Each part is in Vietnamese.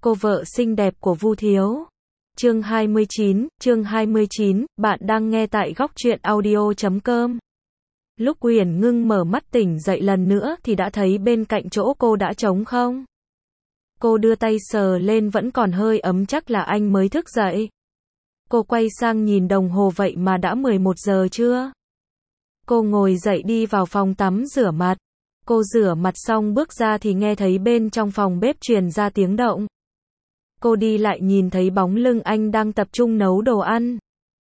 Cô vợ xinh đẹp của Vu Thiếu. Chương 29, bạn đang nghe tại góc truyện audio.com. Lúc Uyển Ngưng mở mắt tỉnh dậy lần nữa thì đã thấy bên cạnh chỗ cô đã trống không. Cô đưa tay sờ lên vẫn còn hơi ấm, chắc là anh mới thức dậy. Cô quay sang nhìn đồng hồ, vậy mà đã 11 giờ chưa? Cô ngồi dậy đi vào phòng tắm rửa mặt. Cô rửa mặt xong bước ra thì nghe thấy bên trong phòng bếp truyền ra tiếng động. Cô đi lại nhìn thấy bóng lưng anh đang tập trung nấu đồ ăn.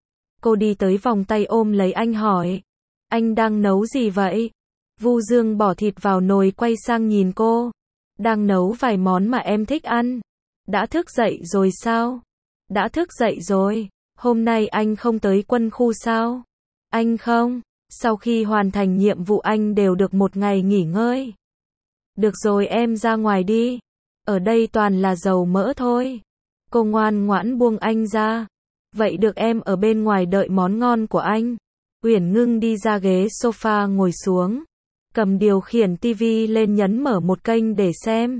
Cô đi tới vòng tay ôm lấy anh hỏi. Anh đang nấu gì vậy? Vu Dương bỏ thịt vào nồi quay sang nhìn cô. Đang nấu vài món mà em thích ăn. Đã thức dậy rồi sao? Đã thức dậy rồi. Hôm nay anh không tới quân khu sao? Anh không. Sau khi hoàn thành nhiệm vụ anh đều được một ngày nghỉ ngơi. Được rồi, em ra ngoài đi. Ở đây toàn là dầu mỡ thôi. Cô ngoan ngoãn buông anh ra. Vậy được, em ở bên ngoài đợi món ngon của anh. Uyển Ngưng đi ra ghế sofa ngồi xuống. Cầm điều khiển tivi lên nhấn mở một kênh để xem.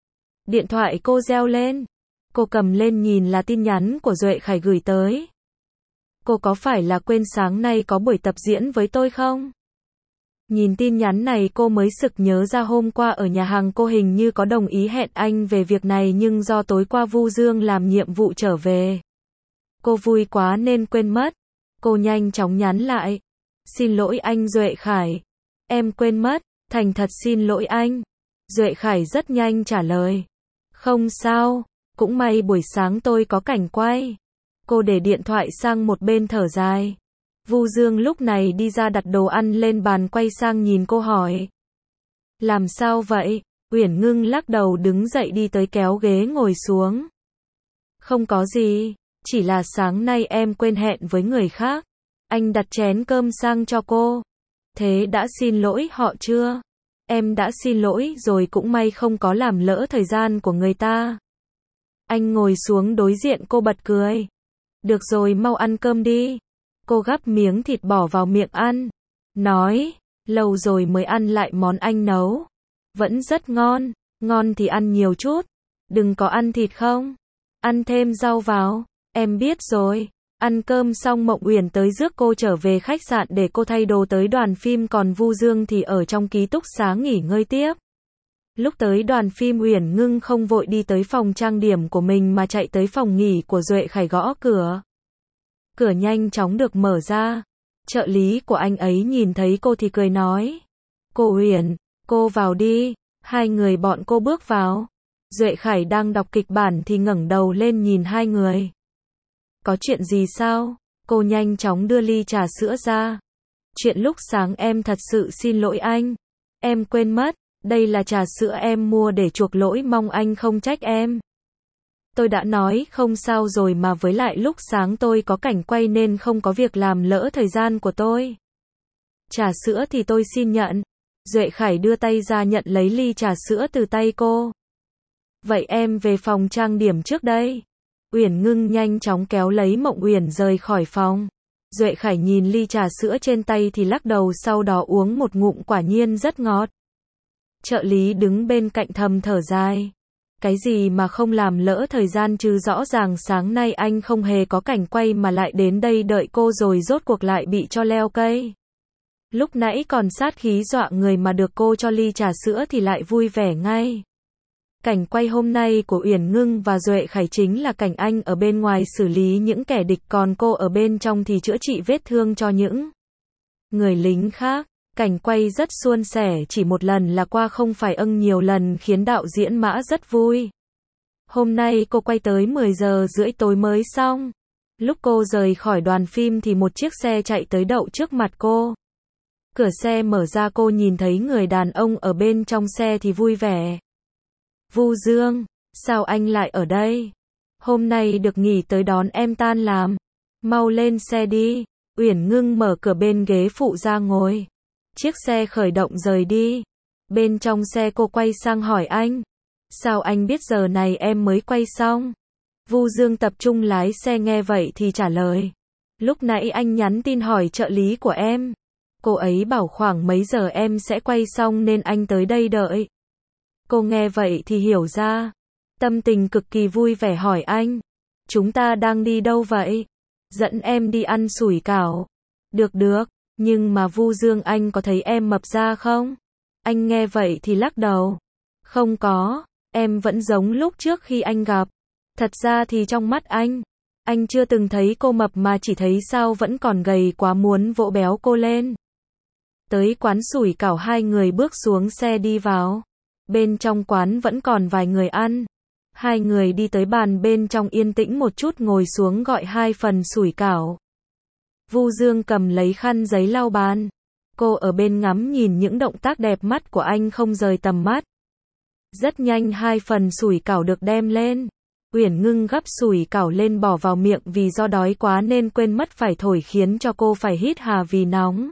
Điện thoại cô reo lên. Cô cầm lên nhìn là tin nhắn của Duệ Khải gửi tới. Cô có phải là quên sáng nay có buổi tập diễn với tôi không? Nhìn tin nhắn này cô mới sực nhớ ra hôm qua ở nhà hàng cô hình như có đồng ý hẹn anh về việc này, nhưng do tối qua Vu Dương làm nhiệm vụ trở về. Cô vui quá nên quên mất. Cô nhanh chóng nhắn lại. Xin lỗi anh Duệ Khải. Em quên mất, thành thật xin lỗi anh. Duệ Khải rất nhanh trả lời. Không sao, cũng may buổi sáng tôi có cảnh quay. Cô để điện thoại sang một bên thở dài. Vu Dương lúc này đi ra đặt đồ ăn lên bàn, quay sang nhìn cô hỏi. Làm sao vậy? Uyển Ngưng lắc đầu đứng dậy đi tới kéo ghế ngồi xuống. Không có gì, chỉ là sáng nay em quên hẹn với người khác. Anh đặt chén cơm sang cho cô. Thế đã xin lỗi họ chưa? Em đã xin lỗi rồi, cũng may không có làm lỡ thời gian của người ta. Anh ngồi xuống đối diện cô bật cười. Được rồi, mau ăn cơm đi. Cô gắp miếng thịt bỏ vào miệng ăn. Nói, lâu rồi mới ăn lại món anh nấu. Vẫn rất ngon, ngon thì ăn nhiều chút. Đừng có ăn thịt không? Ăn thêm rau vào. Em biết rồi. Ăn cơm xong Mộng Uyển tới rước cô trở về khách sạn để cô thay đồ tới đoàn phim, còn Vu Dương thì ở trong ký túc xá nghỉ ngơi tiếp. Lúc tới đoàn phim Uyển Ngưng không vội đi tới phòng trang điểm của mình mà chạy tới phòng nghỉ của Duệ Khải gõ cửa. Cửa nhanh chóng được mở ra. Trợ lý của anh ấy nhìn thấy cô thì cười nói. Cô Uyển, cô vào đi. Hai người bọn cô bước vào. Duệ Khải đang đọc kịch bản thì ngẩng đầu lên nhìn hai người. Có chuyện gì sao? Cô nhanh chóng đưa ly trà sữa ra. Chuyện lúc sáng em thật sự xin lỗi anh. Em quên mất, đây là trà sữa em mua để chuộc lỗi, mong anh không trách em. Tôi đã nói không sao rồi mà, với lại lúc sáng tôi có cảnh quay nên không có việc làm lỡ thời gian của tôi. Trà sữa thì tôi xin nhận. Duệ Khải đưa tay ra nhận lấy ly trà sữa từ tay cô. Vậy em về phòng trang điểm trước đây. Uyển Ngưng nhanh chóng kéo lấy Mộng Uyển rời khỏi phòng. Duệ Khải nhìn ly trà sữa trên tay thì lắc đầu, sau đó uống một ngụm, quả nhiên rất ngọt. Trợ lý đứng bên cạnh thầm thở dài. Cái gì mà không làm lỡ thời gian chứ, rõ ràng sáng nay anh không hề có cảnh quay mà lại đến đây đợi cô, rồi rốt cuộc lại bị cho leo cây. Lúc nãy còn sát khí dọa người mà được cô cho ly trà sữa thì lại vui vẻ ngay. Cảnh quay hôm nay của Uyển Ngưng và Duệ Khải chính là cảnh anh ở bên ngoài xử lý những kẻ địch, còn cô ở bên trong thì chữa trị vết thương cho những người lính khác. Cảnh quay rất suôn sẻ, chỉ một lần là qua, không phải nhiều lần, khiến đạo diễn Mã rất vui. Hôm nay cô quay tới 10 giờ rưỡi tối mới xong. Lúc cô rời khỏi đoàn phim thì một chiếc xe chạy tới đậu trước mặt cô. Cửa xe mở ra, cô nhìn thấy người đàn ông ở bên trong xe thì vui vẻ. Vu Dương, sao anh lại ở đây? Hôm nay được nghỉ tới đón em tan làm. Mau lên xe đi. Uyển Ngưng mở cửa bên ghế phụ ra ngồi. Chiếc xe khởi động rời đi. Bên trong xe cô quay sang hỏi anh. Sao anh biết giờ này em mới quay xong? Vu Dương tập trung lái xe, nghe vậy thì trả lời. Lúc nãy anh nhắn tin hỏi trợ lý của em. Cô ấy bảo khoảng mấy giờ em sẽ quay xong nên anh tới đây đợi. Cô nghe vậy thì hiểu ra. tâm tình cực kỳ vui vẻ hỏi anh. Chúng ta đang đi đâu vậy? Dẫn em đi ăn sủi cảo. Được được, nhưng mà Vu Dương anh có thấy em mập ra không? Anh nghe vậy thì lắc đầu. Không có, em vẫn giống lúc trước khi anh gặp. Thật ra thì trong mắt anh chưa từng thấy cô mập mà chỉ thấy sao vẫn còn gầy quá muốn vỗ béo cô lên. Tới quán sủi cảo hai người bước xuống xe đi vào. Bên trong quán vẫn còn vài người ăn. Hai người đi tới bàn bên trong yên tĩnh một chút ngồi xuống gọi 2 phần sủi cảo. Vu Dương cầm lấy khăn giấy lau bàn. Cô ở bên ngắm nhìn những động tác đẹp mắt của anh không rời tầm mắt. Rất nhanh 2 phần sủi cảo được đem lên. Uyển Ngưng gắp sủi cảo lên bỏ vào miệng vì do đói quá nên quên mất phải thổi khiến cho cô phải hít hà vì nóng.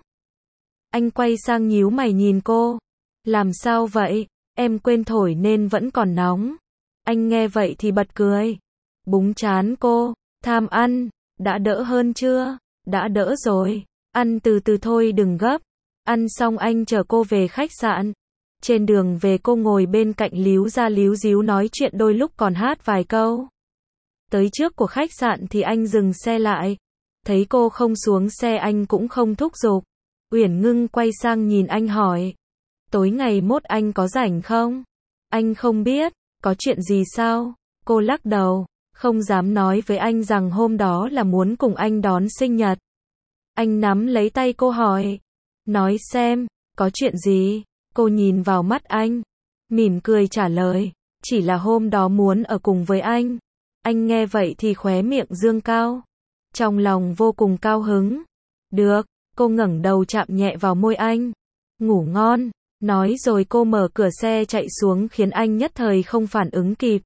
Anh quay sang nhíu mày nhìn cô. Làm sao vậy? Em quên thổi nên vẫn còn nóng. Anh nghe vậy thì bật cười. Búng trán cô. Tham ăn. Đã đỡ hơn chưa? Đã đỡ rồi. Ăn từ từ thôi đừng gấp. Ăn xong anh chở cô về khách sạn. Trên đường về cô ngồi bên cạnh líu ra líu díu nói chuyện đôi lúc còn hát vài câu. Tới trước của khách sạn thì anh dừng xe lại. Thấy cô không xuống xe anh cũng không thúc giục. Uyển Ngưng quay sang nhìn anh hỏi. Tối ngày mốt anh có rảnh không? Anh không biết. Có chuyện gì sao? Cô lắc đầu. Không dám nói với anh rằng hôm đó là muốn cùng anh đón sinh nhật. Anh nắm lấy tay cô hỏi. Nói xem, có chuyện gì? Cô nhìn vào mắt anh. Mỉm cười trả lời. Chỉ là hôm đó muốn ở cùng với anh. Anh nghe vậy thì khóe miệng dương cao. Trong lòng vô cùng cao hứng. Được, cô ngẩng đầu chạm nhẹ vào môi anh. Ngủ ngon. Nói rồi cô mở cửa xe chạy xuống khiến anh nhất thời không phản ứng kịp.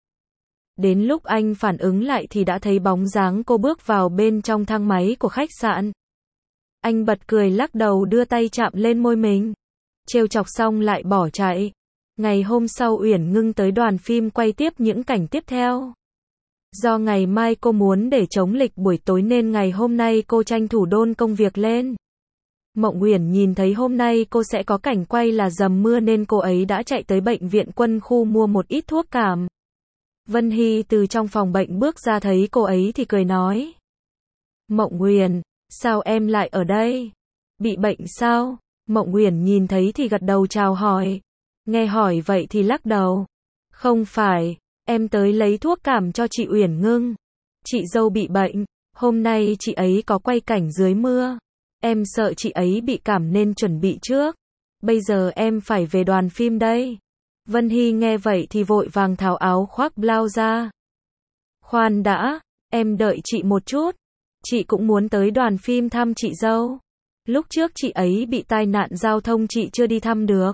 Đến lúc anh phản ứng lại thì đã thấy bóng dáng cô bước vào bên trong thang máy của khách sạn. Anh bật cười lắc đầu đưa tay chạm lên môi mình. Trêu chọc xong lại bỏ chạy. Ngày hôm sau Uyển Ngưng tới đoàn phim quay tiếp những cảnh tiếp theo. Do ngày mai cô muốn để chống lịch buổi tối nên ngày hôm nay cô tranh thủ đôn công việc lên. Mộng Uyển nhìn thấy hôm nay cô sẽ có cảnh quay là dầm mưa nên cô ấy đã chạy tới bệnh viện Quân khu mua một ít thuốc cảm. Vân Hy từ trong phòng bệnh bước ra thấy cô ấy thì cười nói. Mộng Uyển, sao em lại ở đây? Bị bệnh sao? Mộng Uyển nhìn thấy thì gật đầu chào hỏi. Nghe hỏi vậy thì lắc đầu. Không phải, em tới lấy thuốc cảm cho chị Uyển Ngưng. Chị dâu bị bệnh, hôm nay chị ấy có quay cảnh dưới mưa. Em sợ chị ấy bị cảm nên chuẩn bị trước. Bây giờ em phải về đoàn phim đây. Vân Hy nghe vậy thì vội vàng tháo áo khoác blau ra. Khoan đã, em đợi chị một chút. Chị cũng muốn tới đoàn phim thăm chị dâu. Lúc trước chị ấy bị tai nạn giao thông chị chưa đi thăm được.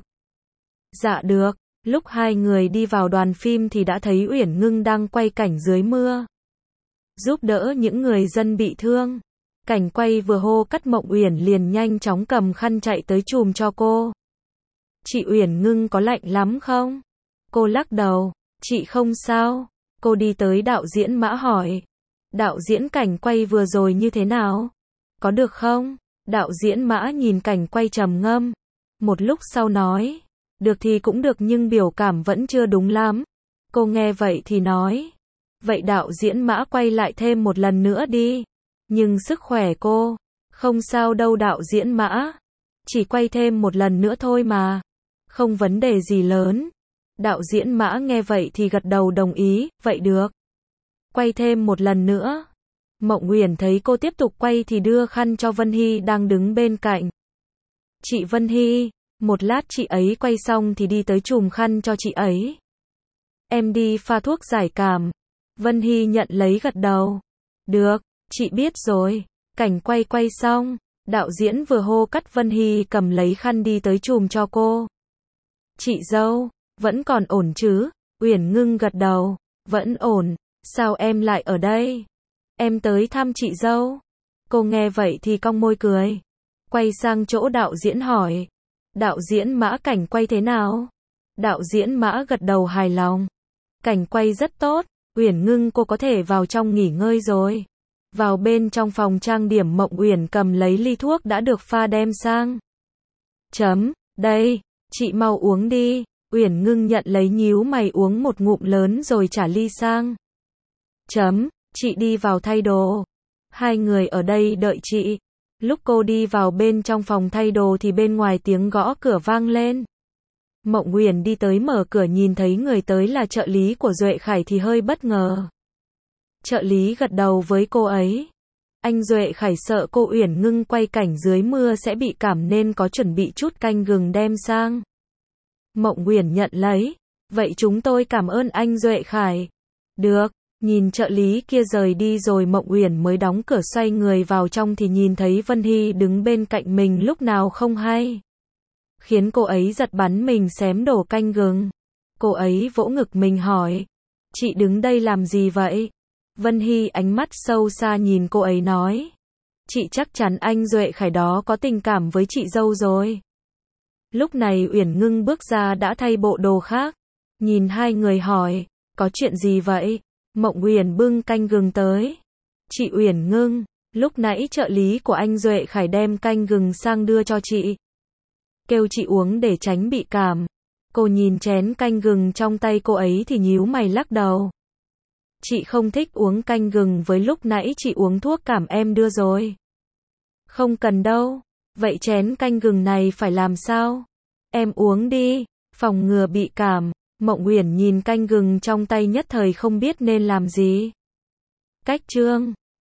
Dạ được, lúc hai người đi vào đoàn phim thì đã thấy Uyển Ngưng đang quay cảnh dưới mưa. Giúp đỡ những người dân bị thương. Cảnh quay vừa hô cắt Mộng Uyển liền nhanh chóng cầm khăn chạy tới chùm cho cô. Chị Uyển Ngưng có lạnh lắm không? Cô lắc đầu, chị không sao. Cô đi tới đạo diễn Mã hỏi. Đạo diễn cảnh quay vừa rồi như thế nào? Có được không? Đạo diễn Mã nhìn cảnh quay trầm ngâm. Một lúc sau nói. Được thì cũng được nhưng biểu cảm vẫn chưa đúng lắm. Cô nghe vậy thì nói. Vậy đạo diễn Mã quay lại thêm một lần nữa đi. Nhưng sức khỏe cô. Không sao đâu đạo diễn Mã. Chỉ quay thêm một lần nữa thôi mà. Không vấn đề gì lớn. Đạo diễn Mã nghe vậy thì gật đầu đồng ý. Vậy được. Quay thêm một lần nữa. Mộng Uyển thấy cô tiếp tục quay thì đưa khăn cho Vân Hy đang đứng bên cạnh. Chị Vân Hy. Một lát chị ấy quay xong thì đi tới chùm khăn cho chị ấy. Em đi pha thuốc giải cảm. Vân Hy nhận lấy gật đầu. Được, chị biết rồi. Cảnh quay xong. Đạo diễn vừa hô cắt Vân Hy cầm lấy khăn đi tới chùm cho cô. Chị dâu, vẫn còn ổn chứ? Uyển Ngưng gật đầu. Vẫn ổn. Sao em lại ở đây? Em tới thăm chị dâu. Cô nghe vậy thì cong môi cười. Quay sang chỗ đạo diễn hỏi. Đạo diễn Mã cảnh quay thế nào? Đạo diễn Mã gật đầu hài lòng. Cảnh quay rất tốt. Uyển Ngưng cô có thể vào trong nghỉ ngơi rồi. Vào bên trong phòng trang điểm Mộng Uyển cầm lấy ly thuốc đã được pha đem sang. Đây, chị mau uống đi. Uyển Ngưng nhận lấy nhíu mày uống một ngụm lớn rồi trả ly sang. Chị đi vào thay đồ. Hai người ở đây đợi chị. Lúc cô đi vào bên trong phòng thay đồ thì bên ngoài tiếng gõ cửa vang lên. Mộng Uyển đi tới mở cửa nhìn thấy người tới là trợ lý của Duệ Khải thì hơi bất ngờ. Trợ lý gật đầu với cô ấy. Anh Duệ Khải sợ cô Uyển Ngưng quay cảnh dưới mưa sẽ bị cảm nên có chuẩn bị chút canh gừng đem sang. Mộng Uyển nhận lấy. Vậy chúng tôi cảm ơn anh Duệ Khải. Được. Nhìn trợ lý kia rời đi rồi Mộng Uyển mới đóng cửa xoay người vào trong thì nhìn thấy Vân Hy đứng bên cạnh mình lúc nào không hay. Khiến cô ấy giật bắn mình xém đổ canh gừng. Cô ấy vỗ ngực mình hỏi. Chị đứng đây làm gì vậy? Vân Hy ánh mắt sâu xa nhìn cô ấy nói. Chị chắc chắn anh Duệ Khải đó có tình cảm với chị dâu rồi. Lúc này Uyển Ngưng bước ra đã thay bộ đồ khác. Nhìn hai người hỏi. Có chuyện gì vậy? Mộng Uyển bưng canh gừng tới. Chị Uyển Ngưng, lúc nãy trợ lý của anh Duệ Khải đem canh gừng sang đưa cho chị. Kêu chị uống để tránh bị cảm. Cô nhìn chén canh gừng trong tay cô ấy thì nhíu mày lắc đầu. Chị không thích uống canh gừng với lúc nãy chị uống thuốc cảm em đưa rồi. Không cần đâu. Vậy chén canh gừng này phải làm sao? Em uống đi, phòng ngừa bị cảm. Mộng Uyển nhìn canh gừng trong tay nhất thời không biết nên làm gì. Cách chương